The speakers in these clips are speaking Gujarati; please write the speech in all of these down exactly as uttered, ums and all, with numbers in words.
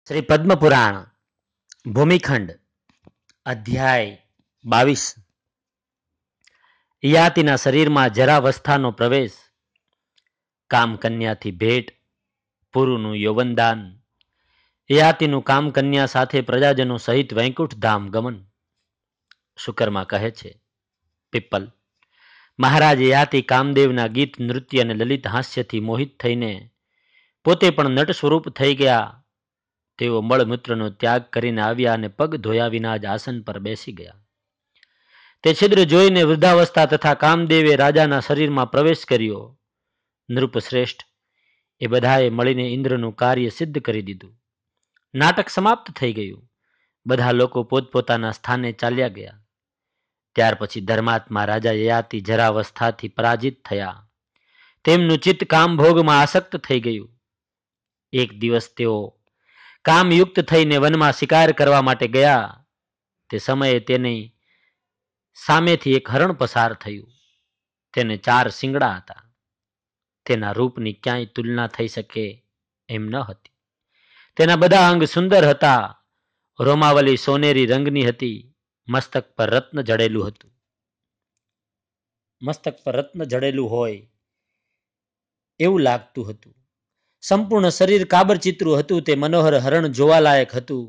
શ્રી પદ્મપુરાણ ભૂમિખંડ અધ્યાય બાવીસ. યયાતિના શરીરમાં જરાવસ્થાનો પ્રવેશ, કામકન્યાથી ભેટ, પુરુનું યૌવનદાન, યયાતિનું કામકન્યા સાથે પ્રજાજનો સહિત વૈકુંઠ ધામ ગમન. શુકરમાં કહે છે, પીપલ મહારાજ યયાતિ કામદેવના ગીત, નૃત્ય અને લલિત હાસ્યથી મોહિત થઈને પોતે પણ નટ સ્વરૂપ થઈ ગયા. તેઓ મળમૂત્રનો ત્યાગ કરીને આવ્યા અને પગ ધોયા વિના જ આસન પર બેસી ગયા. તે છિદ્ર જોઈને વૃદ્ધાવસ્થા તથા કામદેવે રાજાના શરીરમાં પ્રવેશ કર્યો. નૃપશ્રેષ્ઠ એ બધાએ મળીને ઇન્દ્રનું કાર્ય સિદ્ધ કરી દીધું. નાટક સમાપ્ત થઈ ગયું. બધા લોકો પોતપોતાના સ્થાને ચાલ્યા ગયા. ત્યાર પછી ધર્માત્મા રાજા યયાતિ જરાવસ્થાથી પરાજિત થયા. તેમનું ચિત્ત કામભોગમાં આસક્ત થઈ ગયું. એક દિવસ તેઓ કામયુક્ત થઈને વનમાં શિકાર કરવા માટે ગયા. તે સમયે તેની સામેથી એક હરણ પસાર થયું. તેને ચાર શિંગડા હતા. તેના રૂપની ક્યાંય તુલના થઈ શકે એમ ન હતી. તેના બધા અંગ સુંદર હતા. રોમાવલી સોનેરી રંગની હતી. મસ્તક પર રત્ન જડેલું હતું. મસ્તક પર રત્ન જડેલું હોય એવું લાગતું હતું. સંપૂર્ણ શરીર કાબરચિત્રું હતું. તે મનોહર હરણ જોવાલાયક હતું.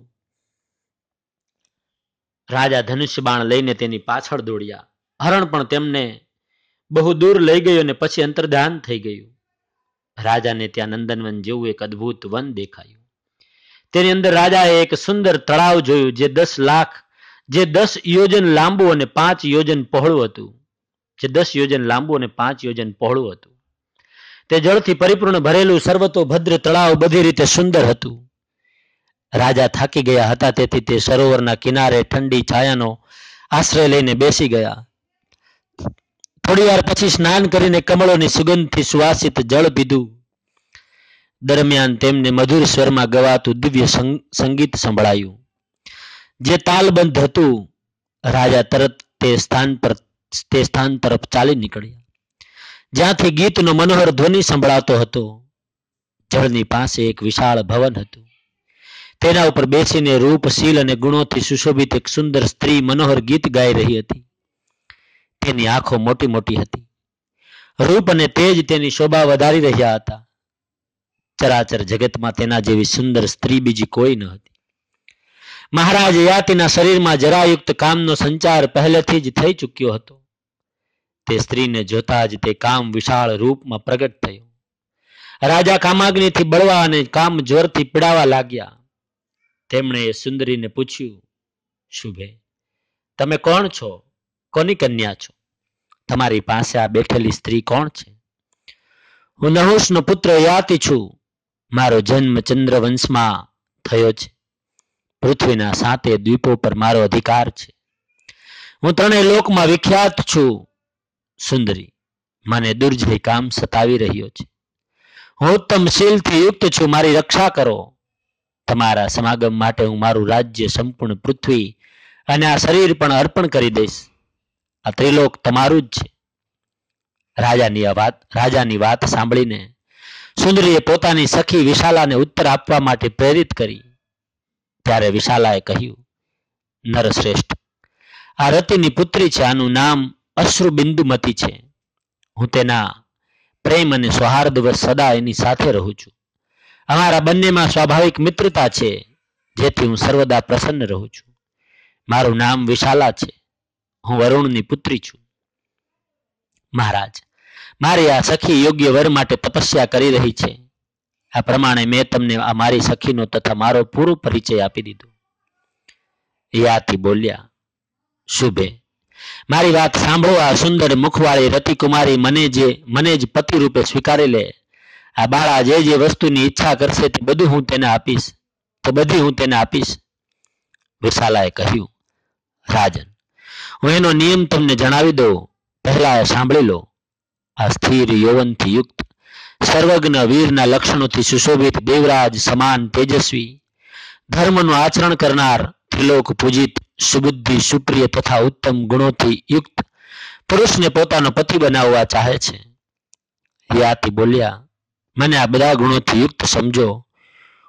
રાજા ધનુષ્ય બાણ લઈને તેની પાછળ દોડ્યા. હરણ પણ તેમને બહુ દૂર લઈ ગયો અને પછી અંતર્ધાન થઈ ગયું. રાજાને ત્યાં નંદનવન જેવું એક અદ્ભુત વન દેખાયું. તેની અંદર રાજાએ એક સુંદર તળાવ જોયું, જે દસ લાખ જે દસ યોજન લાંબુ અને પાંચ યોજન પહોળું હતું. જે દસ યોજન લાંબુ અને પાંચ યોજન પહોળું હતું. તે જળથી પરિપૂર્ણ ભરેલું સર્વતો ભદ્ર તળાવ બધી રીતે સુંદર હતું. રાજા થાકી ગયા હતા, તેથી તે સરોવરના કિનારે ઠંડી છાયાનો આશ્રય લઈને બેસી ગયા. થોડી વાર પછી સ્નાન કરીને કમળોની સુગંધથી સુવાસિત જળ પીધું. દરમિયાન તેમને મધુર સ્વરમાં ગવાતું દિવ્ય સંગીત સંભળાયું, જે તાલબંધ હતું. રાજા તરત તે સ્થાન પર તે સ્થાન તરફ ચાલી નીકળ્યા જ્યાંથી ગીતનો મનોહર ધ્વનિ સંભળાતો હતો. જળની પાસે એક વિશાળ ભવન હતું. તેના ઉપર બેસીને રૂપ, શીલ અને ગુણોથી સુશોભિત એક સુંદર સ્ત્રી મનોહર ગીત ગાઈ રહી હતી. તેની આંખો મોટી મોટી હતી. રૂપ અને તેજ તેની શોભા વધારી રહ્યા હતા. ચરાચર જગતમાં તેના જેવી સુંદર સ્ત્રી બીજી કોઈ ન હતી. મહારાજ યયાતિના શરીરમાં જરાયુક્ત કામનો સંચાર પહેલેથી જ થઈ ચૂક્યો હતો. તે સ્ત્રીને જોતા જ તે કામ વિશાળ રૂપમાં પ્રગટ થયો. રાજા કામાગ્નિથી બળવા અને કામ જોરથી પીડાવા લાગ્યા. તેમણે એ સુંદરીને પૂછ્યું, શુભે, તમે કોણ છો? કોની કન્યા છો? તમારી પાસે આ બેઠેલી સ્ત્રી કોણ છે? હું નહુષનો પુત્ર યયાતિ છું. મારો જન્મ ચંદ્રવંશમાં થયો છે. પૃથ્વીના સાતે દ્વીપો પર મારો અધિકાર છે. હું ત્રણેય લોકમાં વિખ્યાત છું. સુંદરી, મને દુર્જય કામ સતાવી રહ્યો છે. હું ઉત્તમ શીલથી યુક્ત છું. મારી રક્ષા કરો. તમારા સમાગમ માટે હું મારું રાજ્ય, સંપૂર્ણ પૃથ્વી અને આ શરીર પણ અર્પણ કરી દઈશ. આ ત્રિલોક તમારું જ છે. રાજાની આ વાત રાજાની વાત સાંભળીને સુંદરીએ પોતાની સખી વિશાલાને ઉત્તર આપવા માટે પ્રેરિત કરી. ત્યારે વિશાલાએ કહ્યું, નરશ્રેષ્ઠ, આ રતિની પુત્રી છે. આનું નામ અશ્રુબિંદુમતી છે. હું તેના પ્રેમ અને સૌહાર્દવશ સદા એની સાથે રહું છું. અમારા બંનેમાં સ્વાભાવિક મિત્રતા છે, જેથી હું સર્વદા પ્રસન્ન રહું છું. મારું નામ વિશાલા છે. હું વરુણની પુત્રી છું. મહારાજ, મારી આ સખી યોગ્ય વર માટે તપસ્યા કરી રહી છે. આ પ્રમાણે મેં તમને આ મારી સખીનો તથા મારો પૂરો પરિચય આપી દીધો. યયાતિ બોલ્યા, શુભે, મારી વાત સાંભળો. આ સુંદર મુખવાળી રતિકુમારી મને જે મને જ પતિ રૂપે સ્વીકારી લે. આ બાળા જે જે વસ્તુની ઈચ્છા કરશે તે બધું હું તેને આપીશ તો બધી હું તેને આપીશ. વિશાલાએ કહ્યું, રાજન, હું એનો નિયમ તમને જણાવી દઉં. પહેલા સાંભળી લો. આ સ્થિર યૌવનથી યુક્ત, સર્વજ્ઞ વીરના લક્ષણોથી સુશોભિત, દેવરાજ સમાન તેજસ્વી, ધર્મનું આચરણ કરનાર, ત્રિલોક પૂજિત, સુબુદ્ધિ, સુપ્રિય તથા ઉત્તમ ગુણોથી યુક્ત પુરુષને પોતાનો પતિ બનાવવા ચાહે છે. યયાતિ બોલ્યા, મને આ બધા ગુણોથી યુક્ત સમજો.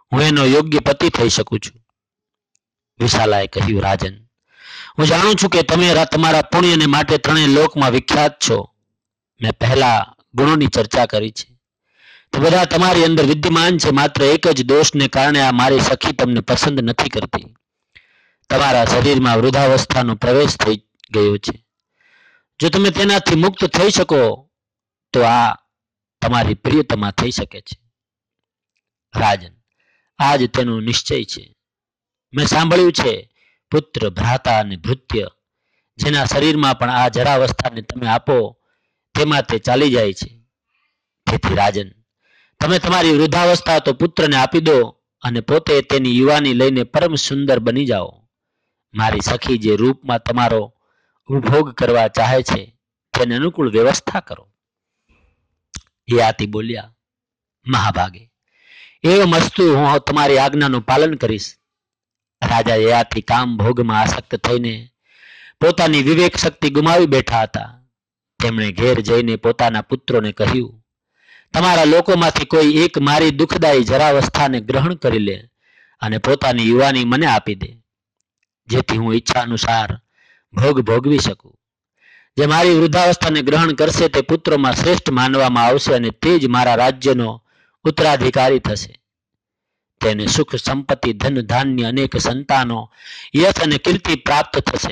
હું એનો યોગ્ય પતિ થઈ શકું છું. વિશાલાએ કહ્યું, રાજન, હું જાણું છું કે તમે તમારા પુણ્યને માટે ત્રણેય લોકમાં વિખ્યાત છો. મેં પહેલા ગુણોની ચર્ચા કરી છે. તે બધા તમારી અંદર વિદ્યમાન છે. માત્ર એક જ દોષને કારણે આ મારી સખી તમને પસંદ નથી કરતી. તમારા શરીરમાં વૃદ્ધાવસ્થાનો પ્રવેશ થઈ ગયો છે. જો તમે તેનાથી મુક્ત થઈ શકો તો આ તમારી પ્રિયતમા થઈ શકે છે. રાજન, આજ તેનો નિશ્ચય છે. મેં સાંભળ્યું છે પુત્ર, ભ્રાતા અને ભૃત્ય જેના શરીરમાં પણ આ જરાવસ્થાને તમે આપો તેમાં તે ચાલી જાય છે. તેથી રાજન, તમે તમારી વૃદ્ધાવસ્થા તો પુત્રને આપી દો અને પોતે તેની યુવાની લઈને પરમ સુંદર બની જાઓ. મારી સખી જે રૂપમાં તમારો ઉપભોગ કરવા ચાહે છે તેને અનુકૂળ વ્યવસ્થા કરો. યયાતિ બોલ્યા, મહાભાગે, એવમ અસ્તુ, હું તમારી આજ્ઞાનું પાલન કરીશ. રાજા યયાતિ કામ ભોગમાં આસક્ત થઈને પોતાની વિવેક શક્તિ ગુમાવી બેઠા હતા. તેમણે ઘેર જઈને પોતાના પુત્રોને કહ્યું, તમારા લોકોમાંથી કોઈ એક મારી દુઃખદાયી જરાવસ્થાને ગ્રહણ કરી લે અને પોતાની યુવાની મને આપી દે, જેથી હું ઈચ્છા અનુસાર ભોગ ભોગવી શકું. જે મારી વૃદ્ધાવસ્થાને ગ્રહણ કરશે તે પુત્રોમાં શ્રેષ્ઠ માનવામાં આવશે અને તે જ મારા રાજ્યનો ઉત્તરાધિકારી થશે. તેને સુખ, સંપત્તિ, ધન, ધાન્ય, અનેક સંતાનો, યશ અને કીર્તિ પ્રાપ્ત થશે.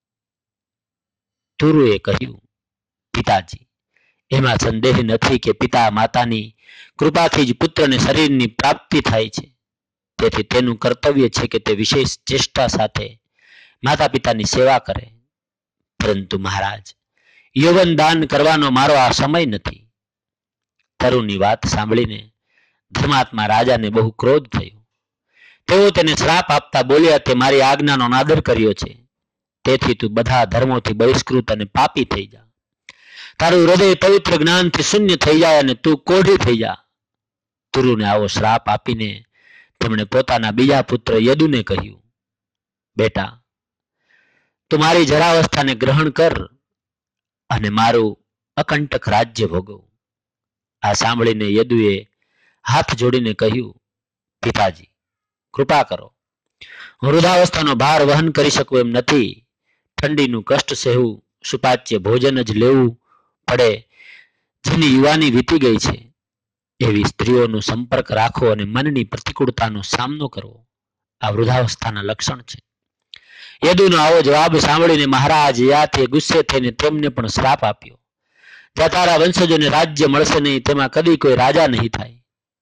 તુરુએ કહ્યું, પિતાજી, એમાં સંદેહ નથી કે પિતા માતાની કૃપાથી જ પુત્રને શરીરની પ્રાપ્તિ થાય છે. તેથી તેનું કર્તવ્ય છે કે તે વિશેષ ચેષ્ટા સાથે માતા પિતાની સેવા કરે. પરંતુ મહારાજ, યૌવન દાન કરવાનો મારો આ સમય નથી. તરુની વાત સાંભળીને ધર્માત્મા રાજાને બહુ ક્રોધ થયો. તેઓ તેને શ્રાપ આપતા બોલ્યા, તે મારી આજ્ઞાનો અનાદર કર્યો છે. તેથી તું બધા ધર્મોથી બહિષ્કૃત અને પાપી થઈ જા. તારું હૃદય પવિત્ર જ્ઞાનથી શૂન્ય થઈ જાય અને તું કોઢી થઈ જા. તુરુને આવો શ્રાપ આપીને તેમણે પોતાના બીજા પુત્ર યદુને કહ્યું, બેટા, તું મારી જરાવસ્થાને ગ્રહણ કર અને મારું અકંટક રાજ્ય ભોગવ. આ સાંભળીને યદુએ હાથ જોડીને કહ્યું, પિતાજી, કૃપા કરો. હું વૃદ્ધાવસ્થાનો ભાર વહન કરી શકું એમ નથી. ઠંડીનું કષ્ટ સહેવું, સુપાચ્ય ભોજન જ લેવું પડે જેની યુવાની વીતી ગઈ છે એવી સ્ત્રીઓનો સંપર્ક રાખવો અને મનની પ્રતિકૂળતાનો સામનો કરવો, આ વૃદ્ધાવસ્થાના લક્ષણ છે. યદુનો આવો જવાબ સાંભળીને મહારાજ યયાતિએ ગુસ્સે થઈને તેમને પણ શ્રાપ આપ્યો. જ્યાં તારા વંશજોને રાજ્ય મળશે નહીં તેમાં કદી કોઈ રાજા નહીં થાય.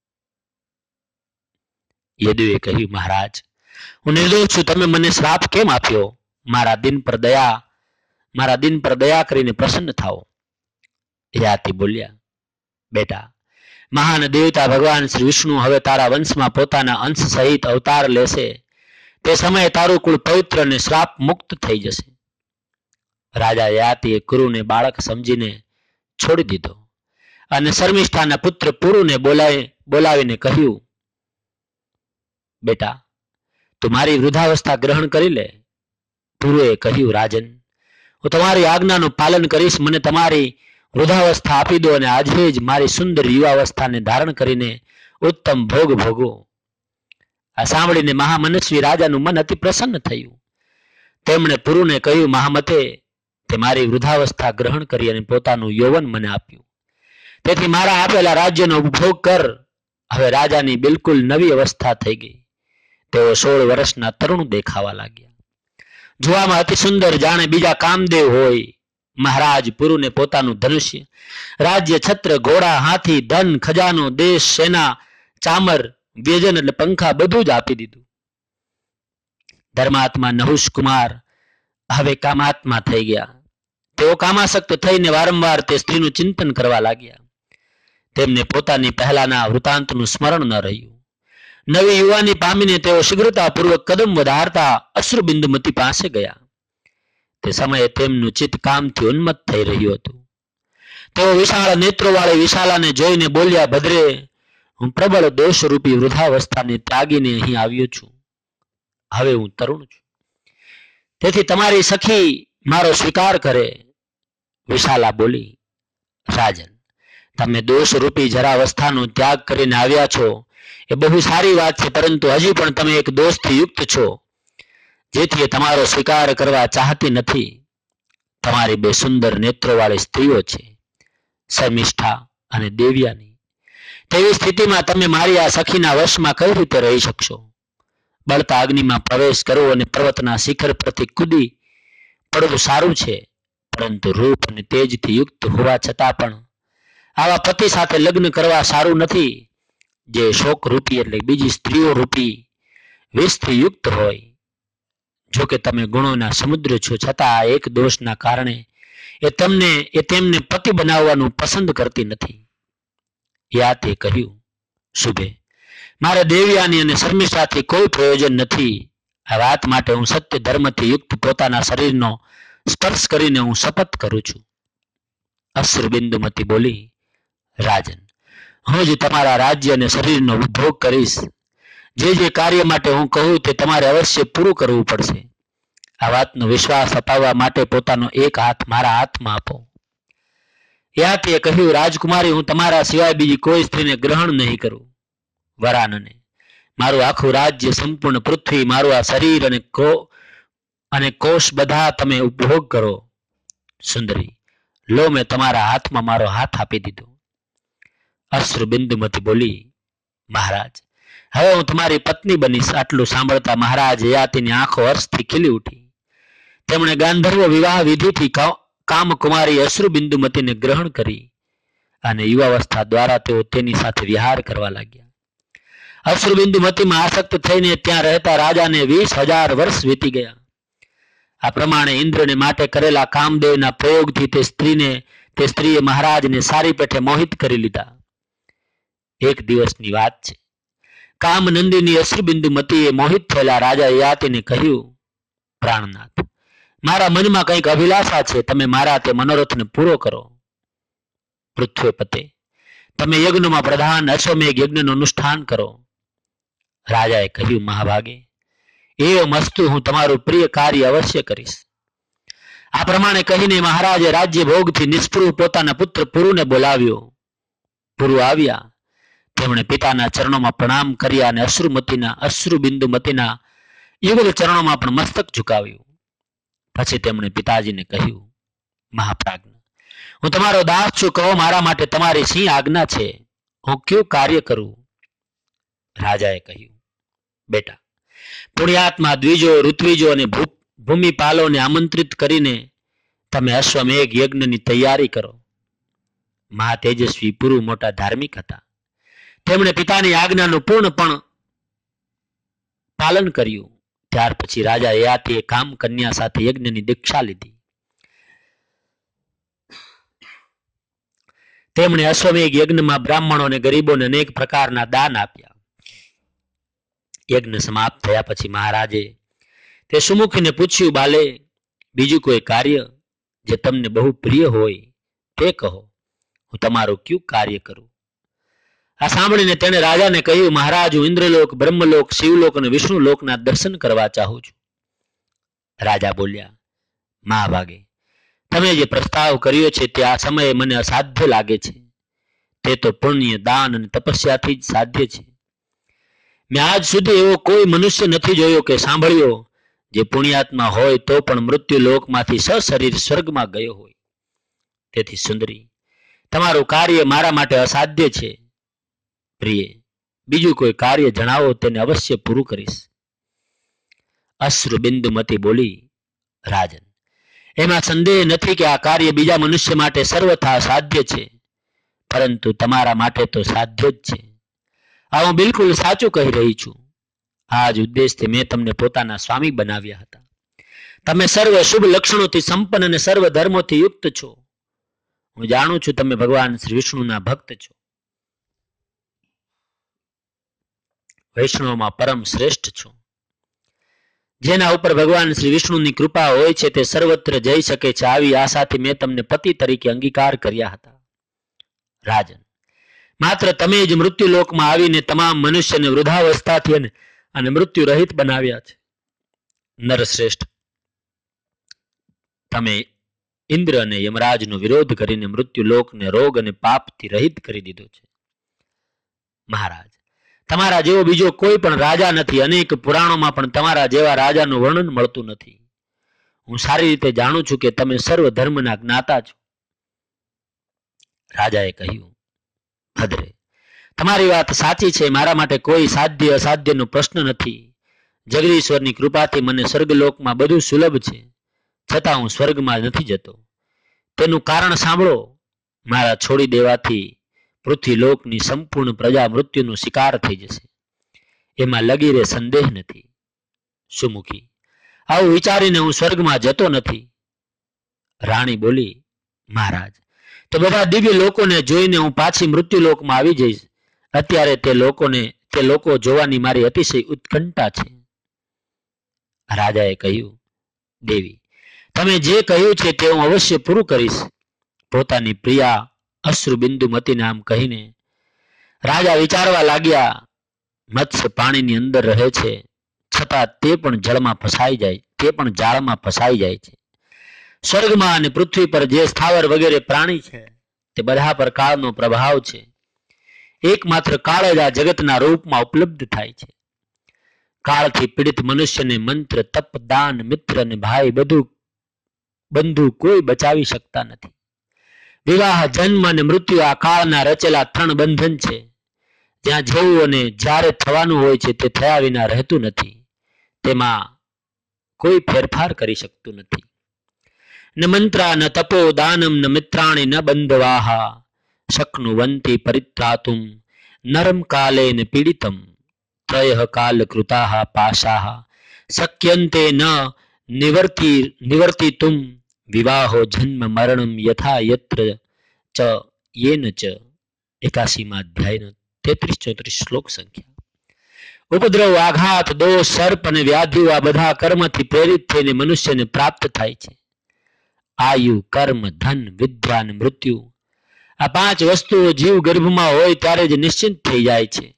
યદુએ કહ્યું, મહારાજ, હું નિર્દોષ છું. તમે મને શ્રાપ કેમ આપ્યો? મારા દિન પર દયા મારા દિન પર દયા કરીને પ્રસન્ન થાઓ. યયાતિ બોલ્યા, બેટા, મહાન દેવતા ભગવાન શ્રી વિષ્ણુ હવે તારા વંશમાં પોતાના અંશ સહિત અવતાર લેશે. તે સમયે તારું કુળ પવિત્ર અને શ્રાપ મુક્ત થઈ જશે. રાજા યયાતિએ કુરુને બાળક સમજીને છોડી દીધો અને શર્મિષ્ઠાના પુત્ર પુરુને બોલાવી બોલાવીને કહ્યું, બેટા, તું મારી વૃદ્ધાવસ્થા ગ્રહણ કરી લે. પુરુએ કહ્યું, રાજન, હું તમારી આજ્ઞાનું પાલન કરીશ. મને તમારી વૃદ્ધાવસ્થા આપી દો અને આજે જ મારી સુંદર યુવાવસ્થાને ધારણ કરીને ઉત્તમ ભોગ ભોગવો. આ સાંભળીને મહામનસ્વી રાજાનું મન અતિ પ્રસન્ન થયું. તેમણે પુરુને કહ્યું, મહામતે, તે મારી વૃદ્ધાવસ્થા ગ્રહણ કરી અને પોતાનું યૌવન મને આપ્યું. તેથી મારા આપેલા રાજ્યનો ઉપભોગ કર. હવે રાજાની બિલકુલ નવી અવસ્થા થઈ ગઈ. તેઓ સોળ વર્ષના તરુણ દેખાવા લાગ્યા. જોવામાં અતિ સુંદર, જાણે બીજા કામદેવ હોય. મહારાજ પુરુને પોતાનું ધનુષ્ય, રાજ્ય, છત્ર, ઘોડા, હાથી, ધન, ખજાનો, દેશ, સેના, ચામર, વ્યજન એટલે પંખા બધું જ આપી દીધું. ધર્માત્મા નહુષ કુમાર હવે કામાત્મા થઈ ગયા. તેઓ કામાસક્ત થઈને વારંવાર તે સ્ત્રીનું ચિંતન કરવા લાગ્યા. તેમને પોતાની પહેલાના વૃતાંતનું સ્મરણ ન રહ્યું. નવી યુવાની પામીને તેઓ શીઘ્રતાપૂર્વક કદમ વધારતા અશ્રુબિંદુમતી પાસે ગયા. તે સમયે તેમનું ચિત્ત કામથી ઉન્મત્ત થઈ રહ્યું હતું. તેઓ વિશાળ નેત્રોવાળી વિશાલાને જોઈને બોલ્યા, ભદ્રે, હું પ્રબળ દોષરૂપી વૃદ્ધાવસ્થાને ત્યાગીને અહીં આવ્યો છું. હવે હું તરુણ છું. તેથી તમારી સખી મારો સ્વીકાર કરે. વિશાલા બોલી, રાજન, તમે દોષરૂપી જરાવસ્થાનો ત્યાગ કરીને આવ્યા છો એ બહુ સારી વાત છે, પરંતુ હજી પણ તમે એક દોષથી યુક્ત છો, જેથી એ તમારો સ્વીકાર કરવા ચાહતી નથી. તમારી બે સુંદર નેત્રોવાળી સ્ત્રીઓ છે, શર્મિષ્ઠા અને દેવ્યાની. તેવી સ્થિતિમાં તમે મારી આ સખીના વશમાં કઈ રીતે રહી શકશો? બળતા અગ્નિમાં પ્રવેશ કરવો અને પર્વતના શિખર પરથી કૂદી પડવું સારું છે, પરંતુ રૂપ અને તેજથી યુક્ત હોવા છતાં પણ આવા પતિ સાથે લગ્ન કરવા સારું નથી, જે શોક રૂપી એટલે બીજી સ્ત્રીઓ રૂપી વિષથી યુક્ત હોય. જો કે તમે ગુણોના સમુદ્ર છો, છતાં આ એક દોષના કારણે એ તમને એ તેમને પતિ બનાવવાનું પસંદ કરતી નથી. યાતે કહ્યું, શુભે, મારે દેવ્યાની અને શર્મિષ્ઠાથી કોઈ પ્રયોજન નથી. આ વાત માટે હું સત્ય ધર્મથી યુક્ત પોતાના શરીરનો સ્પર્શ કરીને હું શપથ કરું છું. અશ્રુબિંદુમતી બોલી, રાજન, હું જ તમારા રાજ્ય અને શરીરનો ભોગ કરીશ. જે જે કાર્ય માટે હું કહું તે તમારે અવશ્ય પૂરું કરવું પડશે. આ વાતનો વિશ્વાસ અપાવવા માટે પોતાનો એક હાથ મારા હાથમાં આપો. યાતિએ કહ્યું, રાજકુમારી, હું તમારા સિવાય બીજી કોઈ સ્ત્રીને ગ્રહણ નહીં કરું. વરાનને, મારું આખું રાજ્ય, સંપૂર્ણ પૃથ્વી, મારું આ શરીર અને કો અને કોષ બધા તમે ઉપભોગ કરો. સુંદરી, લો, મેં તમારા હાથમાં મારો હાથ આપી દીધો. અશ્રુબિંદુમતી બોલી, મહારાજ, હવે હું તમારી પત્ની બનીશ. આટલું સાંભળતા મહારાજ યાતિની આંખો હર્ષથી ખીલી ઉઠી. તેમણે ગાંધર્વ વિવાહ વિધિથી કામકુમારી અશ્રુબિંદુમતીને ગ્રહણ કરી અને યુવાવસ્થા દ્વારા તેઓ તેની સાથે વિહાર કરવા લાગ્યા. અશ્રુબિંદુમતીમાં આસક્ત થઈને ત્યાં રહેતા રાજાને વીસ હજાર વર્ષ વીતી ગયા. આ પ્રમાણે ઇન્દ્રને માટે કરેલા કામદેવના પ્રયોગથી તે સ્ત્રીને તે સ્ત્રીએ મહારાજને સારી પેઠે મોહિત કરી લીધા. એક દિવસની વાત છે. કામનંદિની અશ્રુબિંદુમતીએ મોહિત થયેલા રાજા યાતિને કહ્યું, પ્રાણનાથ, મારા મનમાં કંઈક અભિલાષા છે, તમે મારા તે મનોરથને પૂરો કરો. પૃથ્વીપતે, તમે યજ્ઞમાં પ્રધાન અશ્વમેઘ યજ્ઞનું અનુષ્ઠાન કરો. રાજાએ કહ્યું, મહાભાગે, એવો મસ્તુ, હું તમારું પ્રિય કાર્ય અવશ્ય કરીશ. આ પ્રમાણે કહીને મહારાજે રાજ્ય ભોગથી નિષ્પૃહ પોતાના પુત્ર પુરુને બોલાવ્યો. પુરુ આવ્યા. તેમણે પિતાના ચરણોમાં પ્રણામ કર્યા અને અશ્રુમતીના અશ્રુબિંદુમતીના યુગલ ચરણોમાં પણ મસ્તક ઝુકાવ્યું. પછી તેમણે પિતાજીને કહ્યું, મહાપ્રાજ્ઞ, હું તમારો દાસ છું, કહો મારા માટે તમારી શી આજ્ઞા છે? હું કયું કાર્ય કરું? રાજાએ કહ્યું, બેટા, પુણ્યાત્મા દ્વિજો, ઋત્વિજો અને ભૂમિપાલોને આમંત્રિત કરીને તમે અશ્વમેઘ યજ્ઞની તૈયારી કરો. મહા તેજસ્વી પુરુ મોટા ધાર્મિક હતા. તેમણે પિતાની આજ્ઞાનું પૂર્ણપણ પાલન કર્યું. ત્યાર પછી રાજા યયાતિએ કામ કન્યા સાથે યજ્ઞની દીક્ષા લીધી. તેમણે અશ્વમેઘ યજ્ઞમાં બ્રાહ્મણો અને ગરીબોને અનેક પ્રકારના દાન આપ્યા. યજ્ઞ સમાપ્ત થયા પછી મહારાજે તે સુમુખીને પૂછ્યું, બાલે, બીજું કોઈ કાર્ય જે તમને બહુ પ્રિય હોય તે કહો, હું તમારું કયું કાર્ય કરું? આ સાંભળીને તેણે રાજાને કહ્યું, મહારાજ, હું ઇન્દ્રલોક, બ્રહ્મલોક, શિવલોક અને વિષ્ણુલોકના દર્શન કરવા ચાહું છું. રાજા બોલ્યા, મહાભાગે, તમે જે પ્રસ્તાવ કર્યો છે તે આ સમયે મને અસાધ્ય લાગે છે. તે તો પુણ્ય, દાન અને તપસ્યાથી જ સાધ્ય છે. મેં આજ સુધી એવો કોઈ મનુષ્ય નથી જોયો કે સાંભળ્યો જે પુણ્યાત્મા હોય તો પણ મૃત્યુ લોકમાંથી સશરીર સ્વર્ગમાં ગયો હોય. તેથી સુંદરી, તમારું કાર્ય મારા માટે અસાધ્ય છે. પ્રિય, બીજું કોઈ કાર્ય જણાવો, તેને અવશ્ય પૂરું કરીશ. અશ્રુબિંદુમતી બોલી, રાજન, એમાં સંદેહ નથી કે આ કાર્ય બીજા મનુષ્ય માટે સર્વથા સાધ્ય છે, પરંતુ તમારા માટે તો સાધ્ય જ છે. આ હું બિલકુલ સાચું કહી રહી છું. આ જ ઉદ્દેશથી મેં તમને પોતાના સ્વામી બનાવ્યા હતા. તમે સર્વ શુભ લક્ષણોથી સંપન્ન અને સર્વ ધર્મોથી યુક્ત છો. હું જાણું છું તમે ભગવાન શ્રી વિષ્ણુના ભક્ત છો. વૈષ્ણવમાં પરમ શ્રેષ્ઠ છો. જેના ઉપર ભગવાન શ્રી વિષ્ણુની કૃપા હોય છે તે સર્વત્ર જઈ શકે છે. આવી આશાથી મેં તમને પતિ તરીકે અંગીકાર કર્યા હતા. રાજન, માત્ર તમે જ મૃત્યુ લોકમાં આવીને તમામ મનુષ્યને વૃદ્ધાવસ્થાથી અને અને મૃત્યુ રહિત બનાવ્યા છે. નરશ્રેષ્ઠ, તમે ઇન્દ્ર અને યમરાજનો વિરોધ કરીને મૃત્યુ લોકને રોગ અને પાપથી રહિત કરી દીધો છે. મહારાજ, તમારા જેવો બીજો કોઈ પણ રાજા નથી. અનેક પુરાણોમાં પણ તમારા જેવા રાજાનું વર્ણન મળતું નથી. હું સારી રીતે જાણું છું કે તમે સર્વ ધર્મના જ્ઞાતા છો. રાજાએ કહ્યું, ભદ્રે, તમારી વાત સાચી છે. મારા માટે કોઈ સાધ્ય અસાધ્યનો પ્રશ્ન નથી. જગદીશ્વરની કૃપાથી મને સ્વર્ગલોકમાં બધું સુલભ છે, છતાં હું સ્વર્ગમાં નથી જતો. તેનું કારણ સાંભળો. મારા છોડી દેવાથી પૃથ્વીલોકની સંપૂર્ણ પ્રજા મૃત્યુનો શિકાર થઈ જશે, એમાં લગીરે સંદેહ નથી. સુમુખી, આવું વિચારીને હું સ્વર્ગમાં જતો નથી. રાણી બોલી, મહારાજ, તો બધા દિવ્ય લોકોને જોઈને હું પાછી મૃત્યુલોકમાં આવી જઈશ. અત્યારે તે લોકોને તે લોકો જોવાની મારી અતિશય ઉત્કંઠા છે. રાજાએ કહ્યું, દેવી, તમે જે કહ્યું છે તે હું અવશ્ય પૂરું કરીશ. પોતાની પ્રિયા અશ્રુબિંદુમતી નામ કહીને રાજા વિચારવા લાગ્યા. મત્સ્ય પાણીની અંદર રહે છે, છતાં તે પણ જળમાં ફસાઈ જાય તે પણ જાળમાં ફસાઈ જાય છે. સ્વર્ગમાં અને પૃથ્વી પર જે સ્થાવર વગેરે પ્રાણી છે તે બધા પર કાળનો પ્રભાવ છે. એકમાત્ર કાળ જ આ જગતના રૂપમાં ઉપલબ્ધ થાય છે. કાળથી પીડિત મનુષ્યને મંત્ર, તપ, દાન, મિત્ર અને ભાઈ બધું બંધુ કોઈ બચાવી શકતા નથી. વિવાહ, જન્મ અને મૃત્યુ આ કાળના રચેલા ત્રણ બંધન છે. જ્યાં જવું અને જ્યારે થવાનું હોય છે તે થયા વિના રહેતું નથી. તેમાં કોઈ ફેરફાર કરી શકતું નથી. ન મંત્રા ન તપો દાનમ ન મિત્રાણી ન બંધવાહા શક્નુવંતી પરિત્રાતુમ નરમ કાલેન પીડિતમ ત્રયઃ કાલ કૃતાઃ પાશાઃ શક્યન્તે ન નિવર્તિ નિવર્તિતુમ વિવાહો જન્મ મરણમ યથા યત્ર ચ યેન ચ. એકાસીમાં અધ્યાયનો તેત્રીસ ચોત્રીસ શ્લોક સંખ્યા. ઉપદ્રવ, આઘાત, દોષ, સર્પ અને વ્યાધિઓ આ બધા કર્મથી પ્રેરિત થઈને મનુષ્યને પ્રાપ્ત થાય છે. આયુ, કર્મ, ધન, વિદ્યા અને મૃત્યુ આ પાંચ વસ્તુઓ જીવ ગર્ભમાં હોય ત્યારે જ નિશ્ચિત થઈ જાય છે.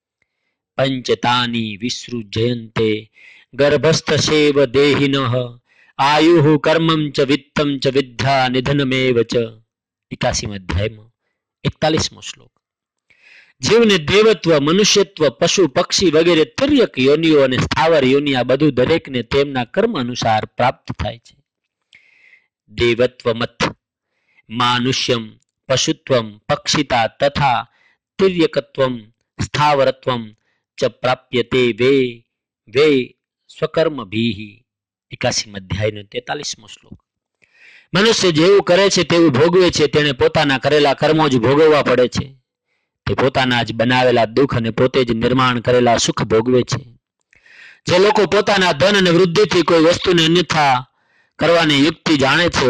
પંચતાની વિસૃજયંતે ગર્ભસ્થસેવ દેહિનઃ આયુઃ કર્મમ ચ વિત્તમ ચ વિદ્યા નિધનમેવ ચ. એકાસીમાં અધ્યાયમાં એકતાલીસમો શ્લોક. જીવને દેવત્વ, મનુષ્યત્વ, પશુ, પક્ષી વગેરે તિર્યક યોનિઓ અને સ્થાવર યોનિ આ બધું દરેકને તેમના કર્મ અનુસાર પ્રાપ્ત થાય છે. દેવત્વમથ માનુષ્યમ પશુત્વમ પક્ષિતા તથા તિર્યકત્વમ સ્થાવરત્વમ ચ પ્રાપ્યતે વે વે સ્વકર્મભીઃ. એકાસીમાં અધ્યાયનો તેતાલીસમો શ્લોક. મનુષ્ય જેવું કરે છે તેવું ભોગવે છે. તેણે પોતાના કરેલા કર્મો જ ભોગવવા પડે છે. તે પોતાના જ બનાવેલા દુઃખ અને પોતે જ નિર્માણ કરેલા સુખ ભોગવે છે. જે લોકો પોતાના ધન અને વૃદ્ધિથી કોઈ વસ્તુને અન્યથા કરવાની યુક્તિ જાણે છે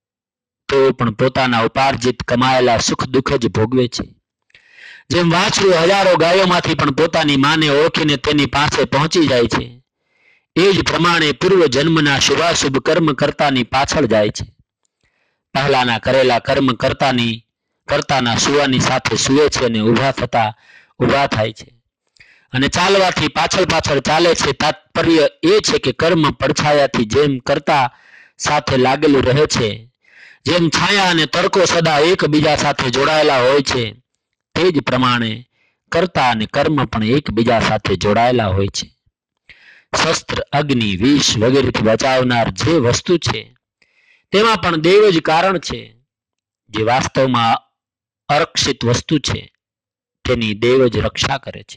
તેઓ પણ પોતાના ઉપાર્જિત કમાયેલા સુખ દુઃખ જ ભોગવે છે. જેમ વાછરું હજારો ગાયોમાંથી પણ પોતાની માને ઓળખીને તેની પાસે પહોંચી જાય છે, એ જ પ્રમાણે પૂર્વ જન્મના શુભાશુભ કર્મ કરતાની પાછળ જાય છે. પહેલાના કરેલા કર્મ કરતાની કરતાના સુવાની સાથે સુવે છે અને ઊભા થતા ઊભા થાય છે અને ચાલવાથી પાછળ પાછળ ચાલે છે. તાત્પર્ય એ છે કે કર્મ પડછાયાથી જેમ કરતા સાથે લાગેલું રહે છે, જેમ છાયા અને તડકો સદા એકબીજા સાથે જોડાયેલા હોય છે, તે જ પ્રમાણે કર્તા અને કર્મ પણ એકબીજા સાથે જોડાયેલા હોય છે. શસ્ત્ર, અગ્નિ, વિષ વગેરેથી બચાવનાર જે વસ્તુ છે તેમાં પણ દેવ જ કારણ છે. જે વાસ્તવમાં અરક્ષિત વસ્તુ છે તેની દેવ જ રક્ષા કરે છે.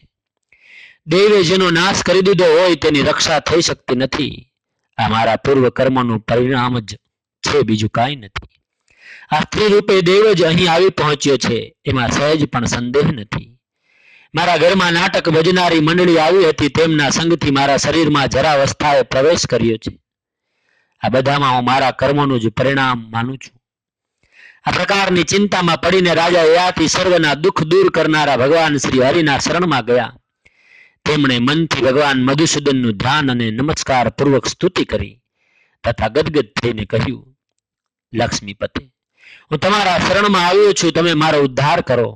દેવે જેનો નાશ કરી દીધો હોય તેની રક્ષા થઈ શકતી નથી. આ મારા પૂર્વ કર્મનું પરિણામ જ છે, બીજું કાંઈ નથી. આ સ્ત્રી રૂપે દેવ જ અહીં આવી પહોંચ્યો છે, એમાં સહેજ પણ સંદેહ નથી. મારા ઘરમાં નાટક ભજનારી મંડળી આવી હતી, તેમના સંગથી મારા શરીરમાં જરાવસ્થાએ પ્રવેશ કર્યો છે. આ બધામાં હું મારા કર્મોનું જ પરિણામ માનું છું. આ પ્રકારની ચિંતામાં પડીને રાજા યયાતિ સર્વના દુઃખ દૂર કરનારા ભગવાન શ્રી હરિના શરણમાં ગયા. તેમણે મનથી ભગવાન મધુસૂદનનું ધ્યાન અને નમસ્કાર પૂર્વક સ્તુતિ કરી તથા ગદગદ થઈને કહ્યું, લક્ષ્મીપતે, હું તમારા શરણમાં આવ્યો છું, તમે મારો ઉદ્ધાર કરો.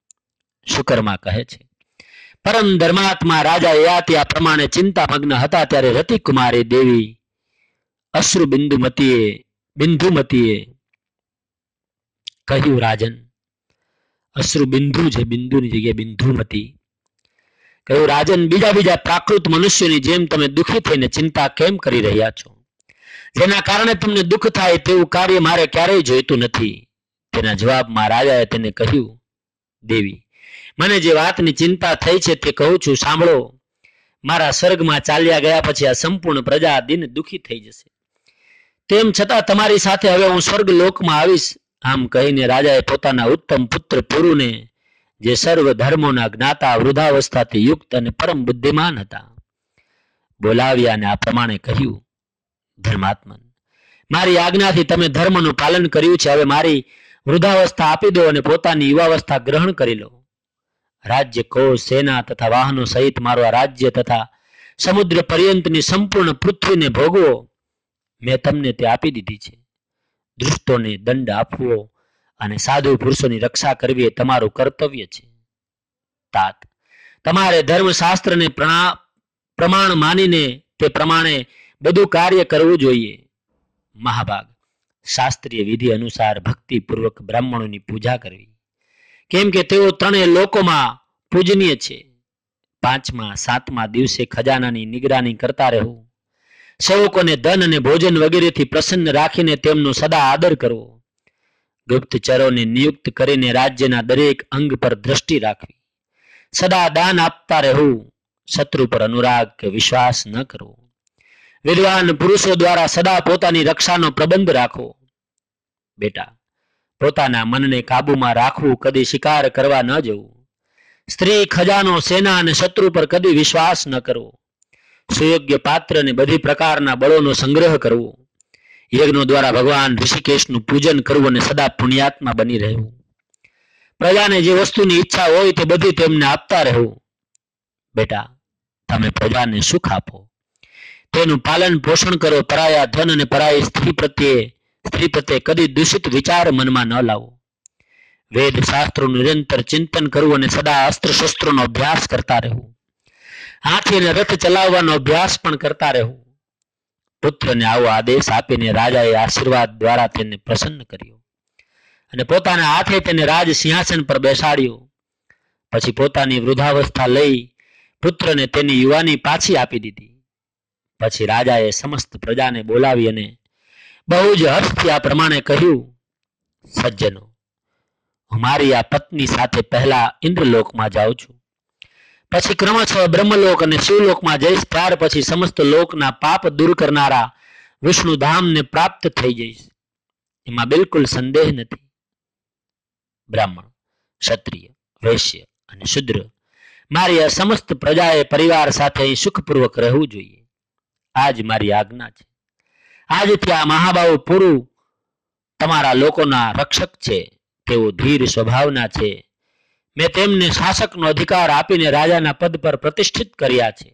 શુકર્મા કહે છે, પરમ ધર્માત્મા રાજા યયાતિ આ પ્રમાણે ચિંતામગ્ન હતા ત્યારે રતિકુમારી દેવી અશ્રુ બિંદુમતીએ બિંદુમતીએ કહ્યું, રાજન, અશ્રુ બિંદુ છે, બિંદુની જગ્યાએ બિંદુમતી, કહ્યું, રાજન, બીજા બીજા પ્રાકૃત મનુષ્યોની જેમ તમે દુઃખી થઈને ચિંતા કેમ કરી રહ્યા છો? જેના કારણે તમને દુઃખ થાય તેવું કાર્ય મારે ક્યારેય જોઈતું નથી. તેના જવાબમાં રાજાએ તેને કહ્યું, દેવી, મને જે વાતની ચિંતા થઈ છે તે કહું છું, સાંભળો. મારા સ્વર્ગમાં ચાલ્યા ગયા પછી આ સંપૂર્ણ પ્રજા દિન દુઃખી થઈ જશે. તેમ છતાં તમારી સાથે હવે હું સ્વર્ગ લોકમાં આવીશ. આમ કહીને રાજાએ પોતાના ઉત્તમ પુત્ર પુરુને, જે સર્વ ધર્મોના જ્ઞાતા, વૃદ્ધાવસ્થાથી યુક્ત અને પરમ બુદ્ધિમાન હતા, બોલાવ્યા અને આ પ્રમાણે કહ્યું, ધર્માત્મન, મારી આજ્ઞાથી તમે ધર્મનું પાલન કર્યું છે. હવે મારી વૃદ્ધાવસ્થા આપી દો અને પોતાની યુવાવસ્થા ગ્રહણ કરી લો. રાજ્ય, કોષ, સેના તથા વાહનો સહિત મારું આ રાજ્ય તથા સમુદ્ર પર્યંતની સંપૂર્ણ પૃથ્વીને ભોગવો. મેં તમને તે આપી દીધી છે. દુષ્ટોને દંડ આપવો અને સાધુ પુરુષોની રક્ષા કરવી એ તમારું કર્તવ્ય છે. તાત, તમારે ધર્મશાસ્ત્રને પ્રમાણ માનીને તે પ્રમાણે બધું કાર્ય કરવું જોઈએ. મહાભાગ, શાસ્ત્રીય વિધિ અનુસાર ભક્તિપૂર્વક બ્રાહ્મણોની પૂજા કરવી, કેમ કે તેઓ ત્રણેય લોકોમાં પૂજનીય છે. પાંચમા સાતમા દિવસે ખજાનાની નિગરાની કરતા રહેવું. સેવકોને ધન અને ભોજન વગેરેથી પ્રસન્ન રાખીને તેમનો સદા આદર કરવો. ગુપ્તચરોને નિયુક્ત કરીને રાજ્યના દરેક અંગ પર દ્રષ્ટિ રાખવી. સદા દાન આપતા રહેવું. શત્રુ પર અનુરાગ કે વિશ્વાસ ન કરવો. વિદ્વાન પુરુષો દ્વારા સદા પોતાની રક્ષાનો પ્રબંધ રાખવો. બેટા, પોતાના મનને કાબુમાં રાખવું, કદી શિકાર કરવા ન જવું. સ્ત્રી, ખજાનો, સેના અને શત્રુ પર કદી વિશ્વાસ ન કરવો. સુયોગ્ય પાત્ર અને બધી પ્રકારના બળોનો સંગ્રહ કરવો. યજ્ઞો દ્વારા ભગવાન ઋષિકેશનું પૂજન કરવું અને સદા પુણ્યાત્મા બની રહેવું. પ્રજાને જે વસ્તુની ઈચ્છા હોય તે બધી તેમને આપતા રહેવું. બેટા, તમે પ્રજાને સુખ આપો, તેનું પાલન પોષણ કરો. પરાયા ધન અને પરાઈ સ્ત્રી પ્રત્યે સ્ત્રી પ્રત્યે કદી દૂષિત વિચાર મનમાં ન લાવો. વેદ શાસ્ત્રોનું નિરંતર ચિંતન કરવું અને સદા અસ્ત્ર શસ્ત્રોનો અભ્યાસ કરતા રહેવું. હાથી અને રથ ચલાવવાનો અભ્યાસ પણ કરતા રહેવું. પુત્રને આવો આદેશ આપીને રાજાએ આશીર્વાદ દ્વારા તેને પ્રસન્ન કર્યો અને પોતાના હાથે તેને રાજ સિંહાસન પર બેસાડ્યો. પછી પોતાની વૃદ્ધાવસ્થા લઈ પુત્રને તેની યુવાની પાછી આપી દીધી. પછી રાજાએ સમસ્ત પ્રજાને બોલાવી અને બહુ જ હર્ષથી આ પ્રમાણે કહ્યું, સજ્જનો, હું મારી આ પત્ની સાથે પહેલા ઇન્દ્રલોકમાં જાઉં છું, પછી ક્રમશઃ બ્રહ્મલોક અને શિવલોકમાં જઈશ. ત્યાર પછી સમસ્ત લોકના પાપ દૂર કરનારા વિષ્ણુ ધામને પ્રાપ્ત થઈ જઈશ. એમાં બિલકુલ સંદેહ નથી. બ્રાહ્મણ, ક્ષત્રિય, વૈશ્ય અને શુદ્ર, મારી આ સમસ્ત પ્રજાએ પરિવાર સાથે અહીં સુખપૂર્વક રહેવું જોઈએ. આજ મારી આજ્ઞા છે. આજથી આ મહાબાહુ પુરુ તમારા લોકોના રક્ષક છે. તેઓ ધીર સ્વભાવના છે. મેં તેમને શાસકનો અધિકાર આપીને રાજાના પદ પર પ્રતિષ્ઠિત કર્યા છે.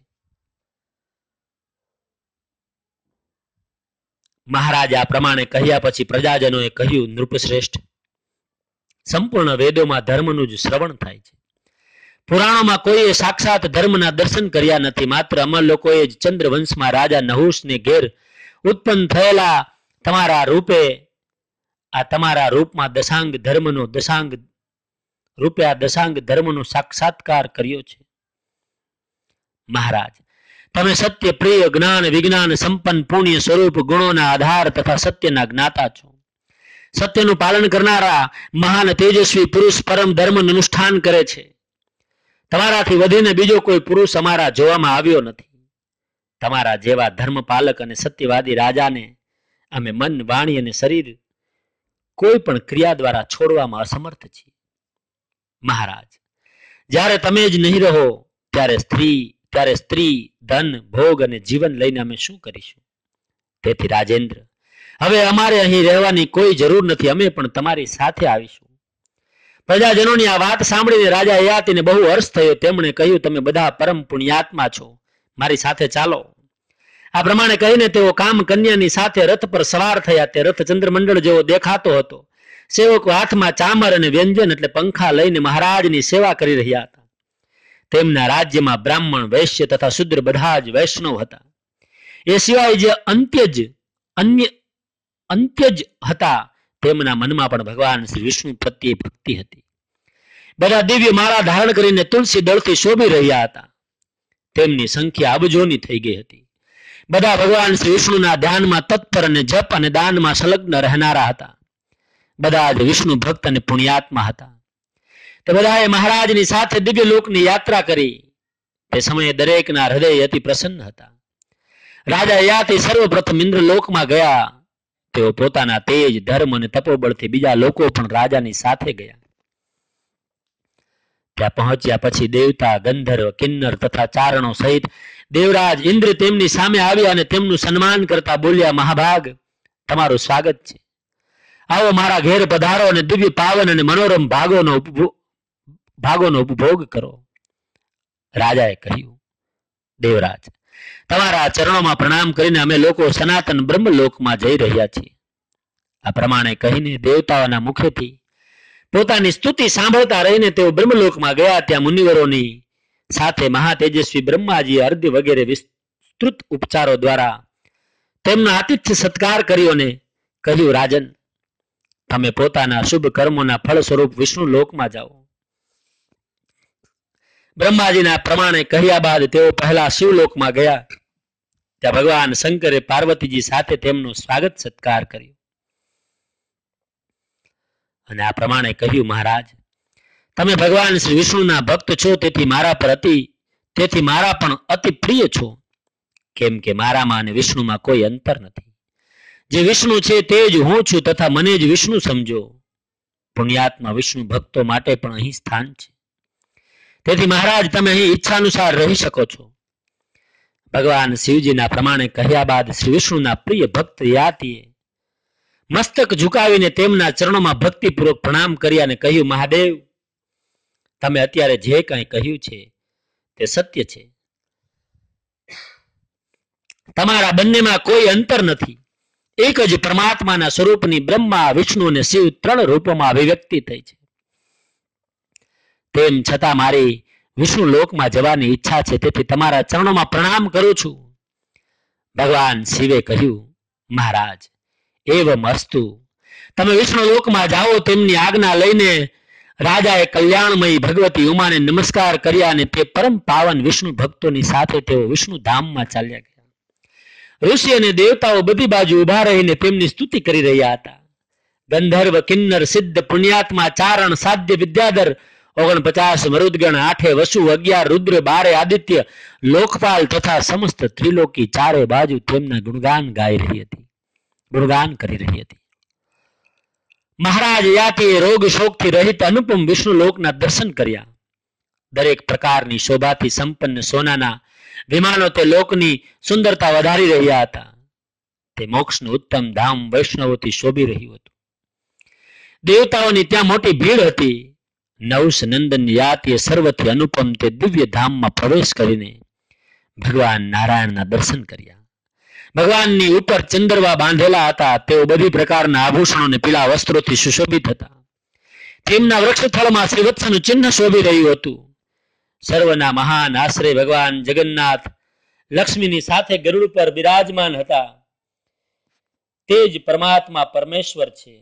મહારાજ આ પ્રમાણે કહ્યા પછી પ્રજાજનોએ કહ્યું, નૃપશ્રેષ્ઠ, સંપૂર્ણ વેદોમાં ધર્મનું જ શ્રવણ થાય છે. પુરાણોમાં કોઈએ સાક્ષાત ધર્મના દર્શન કર્યા નથી. માત્ર અમર લોકોએ જ ચંદ્રવંશમાં રાજા નહુષને ઘેર ઉત્પન્ન થયેલા તમારા રૂપે આ તમારા રૂપમાં દશાંગ ધર્મનો દશાંગ રૂપે આ દશાંગ ધર્મનો સાક્ષાત્કાર કર્યો છે. મહારાજ, તમે સત્ય પ્રિય, જ્ઞાન વિજ્ઞાન સંપન્ન, પુણ્ય સ્વરૂપ, ગુણોના આધાર તથા સત્યના જ્ઞાતા છો. સત્યનું પાલન કરનારા મહાન તેજસ્વી પુરુષ પરમ ધર્મનું અનુષ્ઠાન કરે છે. તમારાથી વધીને બીજો કોઈ પુરુષ અમારા જોવામાં આવ્યો નથી. તમારા જેવા ધર્મપાલક અને સત્યવાદી રાજાને અમે મન, વાણી અને શરીર કોઈ પણ ક્રિયા દ્વારા છોડવામાં અસમર્થ છીએ. મહારાજ, જ્યારે તમે જ નહીં રહો ત્યારે સ્ત્રી ત્યારે સ્ત્રી, ધન, ભોગ અને જીવન લઈને અમે શું કરીશું? તેથી રાજેન્દ્ર, હવે અમારે અહીં રહેવાની કોઈ જરૂર નથી. અમે પણ તમારી સાથે આવીશું. પ્રજાજનોની આ વાત સાંભળીને રાજા યયાતિને બહુ હર્ષ થયો. તેમણે કહ્યું, તમે બધા પરમ પુણ્યાત્મા છો, મારી સાથે ચાલો. આ પ્રમાણે કહીને તેઓ કામ કન્યાની સાથે રથ પર સવાર થયા. તે રથ ચંદ્રમંડળ જેવો દેખાતો હતો. સેવકો હાથમાં ચામર અને વ્યંજન એટલે પંખા લઈને મહારાજની સેવા કરી રહ્યા હતા. તેમના રાજ્યમાં બ્રાહ્મણ, વૈશ્ય તથા શુદ્ર બધા જ વૈષ્ણવ હતા. એ સિવાય જે અંત્યજ અન્ય અંત્યજ હતા તેમના મનમાં પણ ભગવાન શ્રી વિષ્ણુ પ્રત્યે ભક્તિ હતી. બધા દિવ્ય માળા ધારણ કરીને તુલસી દળથી શોભી રહ્યા હતા. તેમની સંખ્યા અબજોની થઈ ગઈ હતી. બધા ભગવાન શ્રી વિષ્ણુના ધ્યાનમાં તત્પર અને જપ અને દાનમાં સંલગ્ન રહેનારા હતા. બધા જ વિષ્ણુ ભક્ત અને પુણ્યાત્મા હતા. તે બધાએ મહારાજની સાથે દિવ્ય લોકની યાત્રા કરી. તે સમયે દરેકના હૃદય અતિ પ્રસન્ન હતા. રાજા યાતિ સર્વપ્રથમ ઇન્દ્રલોકમાં ગયા. તેઓ પોતાના તેજ, ધર્મ અને તપોબળથી બીજા લોકો પણ રાજાની સાથે ગયા. ત્યાં પહોંચ્યા પછી દેવતા, ગંધર્વ, કિન્નર તથા ચારણો સહિત દેવરાજ ઇન્દ્ર તેમની સામે આવ્યા અને તેમનું સન્માન કરતા બોલ્યા, મહાભાગ, તમારું સ્વાગત છે. આવો મારા ઘેર પધારો અને દિવ્ય પાવન અને મનોરમ ભાગોનો ભાગોનો ઉપભોગ કરો. રાજાએ કહ્યું, દેવરાજ, તમારા ચરણોમાં પ્રણામ કરીને અમે લોકો સનાતન બ્રહ્મલોકમાં જઈ રહ્યા છીએ. આ પ્રમાણે કહીને દેવતાઓના મુખેથી પોતાની સ્તુતિ સાંભળતા રહીને તેઓ બ્રહ્મલોકમાં ગયા. ત્યાં મુનિવરોની સાથે મહાતેજસ્વી બ્રહ્માજીએ અર્ધ્ય વગેરે વિસ્તૃત ઉપચારો દ્વારા તેમનો આતિથ્ય સત્કાર કર્યો અને કહ્યું, રાજન, તમે પોતાના શુભ કર્મોના ફળ સ્વરૂપ વિષ્ણુ લોકમાં જાઓ. બ્રહ્માજીના પ્રમાણે કહ્યા બાદ તેઓ પહેલા શિવલોકમાં ગયા. ત્યાં ભગવાન શંકરે પાર્વતીજી સાથે તેમનો સ્વાગત સત્કાર કર્યો અને આ પ્રમાણે કહ્યું, મહારાજ, તમે ભગવાન શ્રી વિષ્ણુના ભક્ત છો, તેથી મારા પર અતિ તેથી મારા પણ અતિ પ્રિય છો. કેમ કે મારામાં અને વિષ્ણુમાં કોઈ અંતર નથી. જે વિષ્ણુ છે તે જ હું છું તથા મને જ વિષ્ણુ સમજો. પુણ્યાત્મા વિષ્ણુ ભક્તો માટે પણ અહીં સ્થાન છે. તેથી મહારાજ, તમે અહીં ઈચ્છાનુસાર રહી શકો છો. ભગવાન શિવજીના પ્રમાણે કહ્યા બાદ શ્રી વિષ્ણુના પ્રિય ભક્ત યાતિએ મસ્તક ઝુકાવીને તેમના ચરણોમાં ભક્તિપૂર્વક પ્રણામ કર્યા અને કહ્યું, મહાદેવ, તમે અત્યારે જે કંઈ કહ્યું છે તે સત્ય છે. તમારા બંનેમાં કોઈ અંતર નથી. એક જ પરમાત્માના સ્વરૂપની બ્રહ્મા, વિષ્ણુ અને શિવ ત્રણ રૂપોમાં અભિવ્યક્તિ થઈ છે. તેમ છતાં મારી વિષ્ણુ લોકમાં જવાની ઈચ્છા છે, તેથી તમારા ચરણોમાં પ્રણામ કરું છું. ભગવાન શિવે કહ્યું, મહારાજ, એવમ અસ્તુ. તમે વિષ્ણુ લોકમાં જાઓ. તેમની આજ્ઞા લઈને રાજાએ કલ્યાણમયી ભગવતી ઉમાને નમસ્કાર કર્યા અને તે પરમ પાવન વિષ્ણુ ભક્તોની સાથે તેઓ વિષ્ણુ ધામમાં ચાલ્યા ગયા. ઋષિ અને દેવતાઓ બધી બાજુ ઉભા રહીને તેમની સ્તુતિ કરી રહ્યા હતા. ગંધર્વ, કિન્નર, સિદ્ધ, પુણ્યાત્મા, ચારણ, સાધ્ય, વિદ્યાધર, ઓગણપચાસ મરુદગણ, આઠે વસુ, અગિયાર રુદ્ર, બારે આદિત્ય, લોકપાલ તથા સમસ્ત ત્રિલોકી ચારે બાજુ તેમના ગુણગાન ગાઈ રહી હતી ગુણગાન કરી રહી હતી. મહારાજ યાતિએ રોગ શોકથી રહિત અનુપમ વિષ્ણુ લોકના દર્શન કર્યા. દરેક પ્રકારની શોભાથી સંપન્ન સોનાના વિમાનો તે લોકની સુંદરતા વધારી રહ્યા હતા. તે મોક્ષનું ઉત્તમ ધામ વૈષ્ણવોથી શોભી રહ્યું હતું. દેવતાઓની ત્યાં મોટી ભીડ હતી. નવસ નંદન યાતિએ સર્વથી અનુપમ તે દિવ્ય ધામમાં પ્રવેશ કરીને ભગવાન નારાયણના દર્શન કર્યા. ભગવાનની ઉપર ચંદરવા બાંધેલા હતા. તેઓ બધી પ્રકારના આભૂષણો અને પીળા વસ્ત્રોથી સુશોભિત હતા. તેમના વૃક્ષસ્થળમાં શ્રીવત્સનું ચિહ્ન શોભી રહ્યું હતું. સર્વના મહાન આશ્રય ભગવાન જગન્નાથ લક્ષ્મીની સાથે ગરુડ પર બિરાજમાન હતા. તે જ પરમાત્મા પરમેશ્વર છે.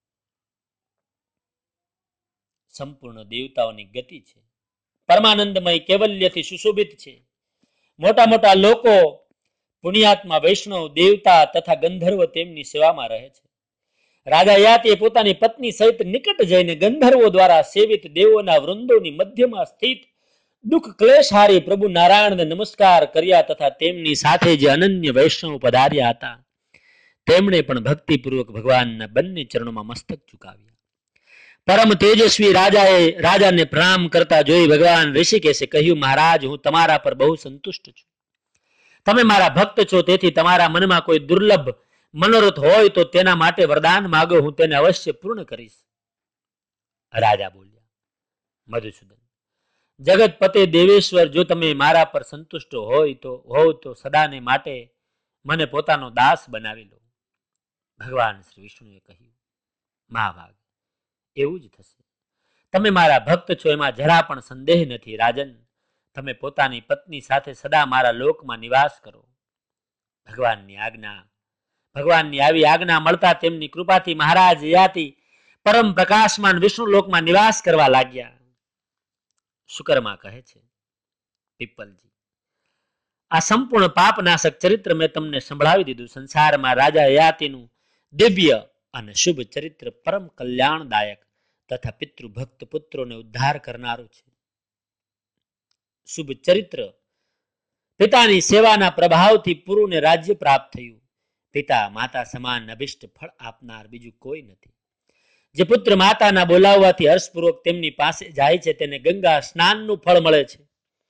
સંપૂર્ણ દેવતાઓની ગતિ છે. પરમાનંદમય કેવલ્યથી સુશોભિત છે. મોટા મોટા લોકો, પુણ્યાત્મા, વૈષ્ણવ, દેવતા તથા ગંધર્વ તેમની સેવામાં રહે છે. રાજા યાતિએ પોતાની પત્ની સહિત નિકટ જઈને ગંધર્વો દ્વારા સેવિત દેવોના વૃંદોની મધ્યમાં સ્થિત દુઃખ ક્લેશહારી પ્રભુ નારાયણને નમસ્કાર કર્યા તથા તેમની સાથે જે અનન્ય વૈષ્ણવ પધાર્યા હતા તેમણે પણ ભક્તિપૂર્વક ભગવાનના બંને ચરણોમાં મસ્તક ઝુકાવ્યા. પરમ તેજસ્વી રાજાએ રાજાને પ્રણામ કરતા જોઈ ભગવાન ઋષિકેશે કહ્યું, મહારાજ, હું તમારા પર બહુ સંતુષ્ટ છું. તમે મારા ભક્ત છો, તેથી તમારા મનમાં કોઈ દુર્લભ મનોરથ હોય તો તેના માટે વરદાન માગો, હું તેને અવશ્ય પૂર્ણ કરીશ. રાજા બોલ્યા, મધુસૂદન, જગતપતે દેવેશ્વર, જો તમે મારા પર સંતુષ્ટ હોય તો હોવ તો સદાને માટે મને પોતાનો દાસ બનાવી લો. ભગવાન શ્રી વિષ્ણુએ કહ્યું, મહાભાગ, એવું જ થશે. તમે મારા ભક્ત છો એમાં જરા પણ સંદેહ નથી. રાજન, તમે પોતાની પત્ની સાથે સદા મારા લોકમાં નિવાસ કરો. ભગવાનની આજ્ઞા ભગવાનની આવી આજ્ઞા મળતા તેમની કૃપાથી મહારાજ યાતિ પરમ પ્રકાશમાન વિષ્ણુ લોકમાં નિવાસ કરવા લાગ્યા. શુકરમા કહે છે, પીપલજી, આ સંપૂર્ણ પાપનાશક ચરિત્ર મેં તમને સંભળાવી દીધું. સંસારમાં રાજા યયાતિનું દિવ્ય અને શુભ ચરિત્ર પરમ કલ્યાણદાયક તથા પિતૃભક્ત પુત્રોને ઉદ્ધાર કરનારું છે. શુભ ચરિત્ર પિતાની સેવાના પ્રભાવથી પુરુને રાજ્ય પ્રાપ્ત થયું. પિતા માતા સમાન અભિષ્ટ ફળ આપનાર બીજું કોઈ નથી. જે પુત્ર માતાના બોલાવવાથી હર્ષપૂર્વક તેમની પાસે જાય છે તેને ગંગા સ્નાનનું ફળ મળે છે.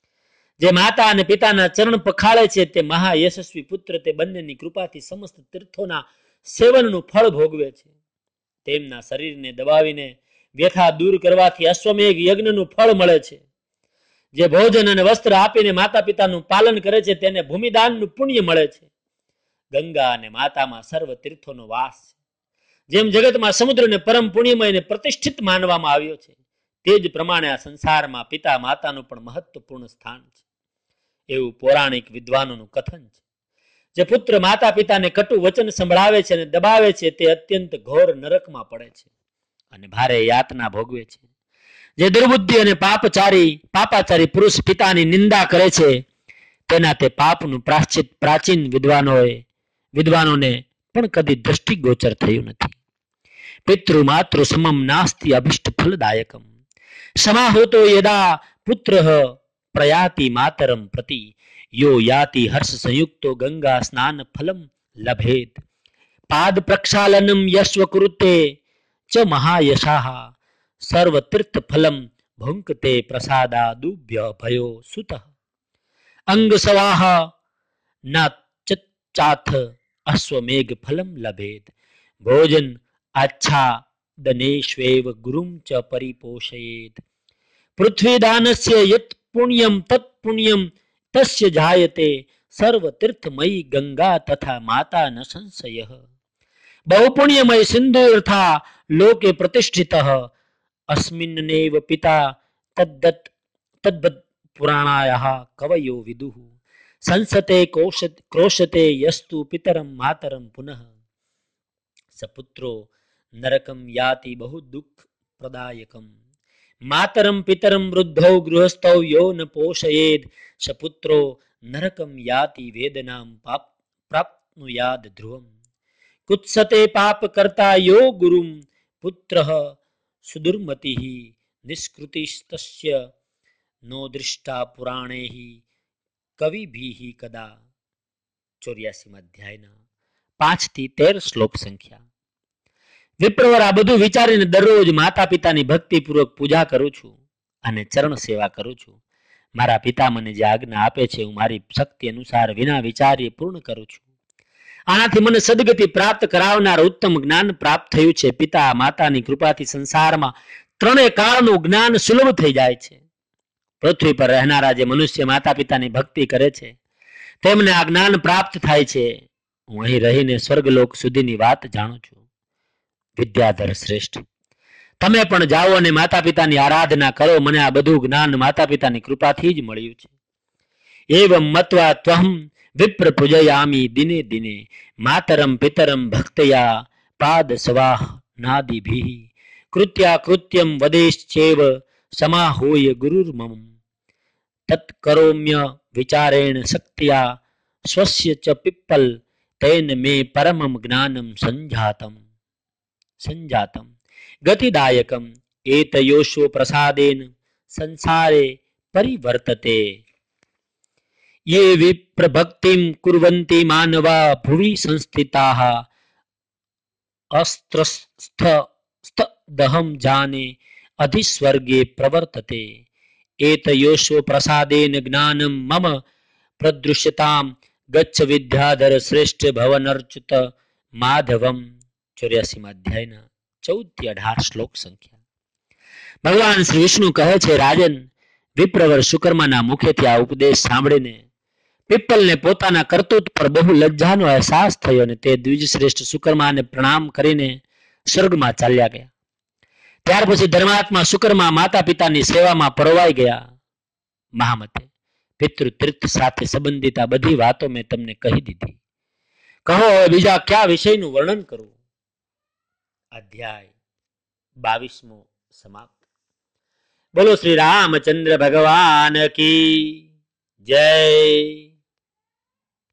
જે માતા અને પિતાના ચરણ પખાળે છે તે મહાયશસ્વી પુત્ર તે બંનેની કૃપાથી સમસ્ત તીર્થોના સેવનનું ફળ ભોગવે છે. તેમના શરીરને દબાવીને વ્યથા દૂર કરવાથી અશ્વમેઘ યજ્ઞનું ફળ મળે છે. જે ભોજન અને વસ્ત્ર આપીને માતા પિતાનું પાલન કરે છે તેને ભૂમિદાનનું પુણ્ય મળે છે. ગંગા અને માતામાં સર્વ તીર્થોનો વાસ છે. જેમ જગતમાં સમુદ્રને પરમ પુણ્યમય અને પ્રતિષ્ઠિત માનવામાં આવ્યો છે તે જ પ્રમાણે આ સંસારમાં પિતા માતાનું પણ મહત્વપૂર્ણ સ્થાન છે એવું પૌરાણિક વિદ્વાનોનું કથન છે. જે પુત્ર માતા પિતાને કટુ વચન સંભળાવે છે અને દબાવે છે તે અત્યંત ઘોર નરકમાં પડે છે અને ભારે યાતના ભોગવે છે. જે દુર્બુદ્ધિ અને પાપચારી પાપાચારી પુરુષ પિતાની નિંદા કરે છે તેના તે પાપનું પ્રાશ્ચિત પ્રાચીન વિદ્વાનોએ વિદ્વાનોને પણ કદી દ્રષ્ટિગોચર થયું નથી. પિતૃ માતૃ સમમ નાસ્તિ અભિષ્ટ ફલદાયકમ સમાહૂતો યદા પુત્ર પ્રયાતિ માતરમ પ્રતિ યો યાતિ હર્ષ સંયુક્તો ગંગા સ્નાન ફલમ લભેત પાદ પ્રક્ષાલનમ યશ્વ કૃતે ચ મહાયશાહ સર્વ તીર્થ ફલમ ભુંકતે પ્રસાદા દુભ્ય ભયો સુત અંગ સવાહ ન ચાથ અશ્વમેઘ ફલમ લભેત ભોજન આચ્છા દનેશ્વેવ ગુરુમ ચ પરિપોષયેત પૃથ્વીદાનસ્ય યત પુણ્યમ તત પુણ્યમ તસ્ય જાયતે સર્વ તીર્થમયી ગંગા તથા માતા ન સંશયઃ બહુપુણ્યમય સિંધુર્થા લોકે પ્રતિષ્ઠિતઃ અસ્મિન્નેવ પિતા તદ્દત તદ્બત પુરાણાયઃ કવયો વિદુઃ સંસતે કોશત ક્રોશતે યસ્તુ પિતરમ માતરમ પુનઃ સપુત્રો નરકમ યાતિ બહુ દુઃખ પ્રદાયકમ માતરમ પિતરમ વૃદ્ધૌ ગૃહસ્થૌ યો ન પોષયેદ સપુત્રો નરકમ યાતિ વેદનામ પાપ પ્રાપ્નુયાદ ધ્રુવમ કુત્સતે પાપ કરતા યો ગુરુમ પુત્રઃ સુદુર્મતિઃ નિષ્કૃતિસ્તસ્ય નો દૃષ્ટા પુરાણેઃ કવિભીઃ કદા. ચોર્યાસીમાં અધ્યાયના પાંચ થી તેર શ્લોક સંખ્યા. વિપ્રવર આ બધું વિચારીને દરરોજ માતા પિતાની ભક્તિપૂર્વક પૂજા કરું છું અને ચરણ સેવા કરું છું. મારા પિતા મને જે આજ્ઞા આપે છે હું મારી શક્તિ અનુસાર વિના વિચારી પૂર્ણ કરું છું. આનાથી મને સદગતિ પ્રાપ્ત કરાવનાર ઉત્તમ જ્ઞાન પ્રાપ્ત થયું છે. પિતા માતાની કૃપાથી સંસારમાં ત્રણેય કાળનું જ્ઞાન સુલભ થઈ જાય છે. પૃથ્વી પર રહેનારા જે મનુષ્ય માતા પિતાની ભક્તિ કરે છે તેમને આ જ્ઞાન પ્રાપ્ત થાય છે. હું અહીં રહીને સ્વર્ગલોક સુધીની વાત જાણું છું. વિદ્યાધર શ્રેષ્ઠ, તમે પણ જાઓ અને માતા પિતાની આરાધના કરો. મને આ બધું જ્ઞાન માતા પિતાની કૃપાથી જ મળ્યું છે. એવમ મત્વા ત્વહમ વિપ્ર પૂજયામી દિને દિને માતરમ પિતરમ ભક્તયા પાદ સ્વાહ નાદિભિઃ કૃત્યા કૃત્યમ વદેશ્ચેવ સમાહૂય ગુરુર્મમ તત્કરોમ્ય વિચારેણ શક્ત્યા સ્વસ્ય ચ પિપ્પલ તેન મે પરમમ જ્ઞાનમ સંજાતમ સંજાતમ ગતિદાયકમ એતયોશો પ્રસાદેન સંસારે પરિવર્તતે ये विप्रभक्तिं कुर्वन्ति मानवा भुवि संस्थिताः अस्त्रस्थदहं जाने अधिस्वर्गे प्रवर्तते एतयोश्व प्रसादेन ज्ञानं मम प्रदृश्यतां गच्छ विद्याधर श्रेष्ठ भवनर्च्युत माधवम. ચોર્યાસીમાં અધ્યાયના ચૌદ થી અઢાર શ્લોક સંખ્યા. ભગવાન શ્રી વિષ્ણુ કહે છે, રાજન, વિપ્રવર શુકર્માના મુખેથી આ ઉપદેશ સાંભળીને પીપલને પોતાના કરતૂત પર બહુ લજ્જાનો અહેસાસ થયો અને તે દ્વિજશ્રેષ્ઠ શુકર્માને પ્રણામ કરીને સ્વર્ગમાં ચાલ્યા ગયા. ત્યાર પછી ધર્માત્મા શુકર્મા માતા પિતાની સેવામાં પરોવાઈ ગયા. મહામતે, પિતૃ તીર્થ સાથે સંબંધિત આ બધી વાતો મેં તમને કહી દીધી. કહો હવે બીજા કયા વિષયનું વર્ણન કરવું? અધ્યાય બાવીસમો સમાપ્ત. બોલો શ્રી રામચંદ્ર ભગવાન કી જય.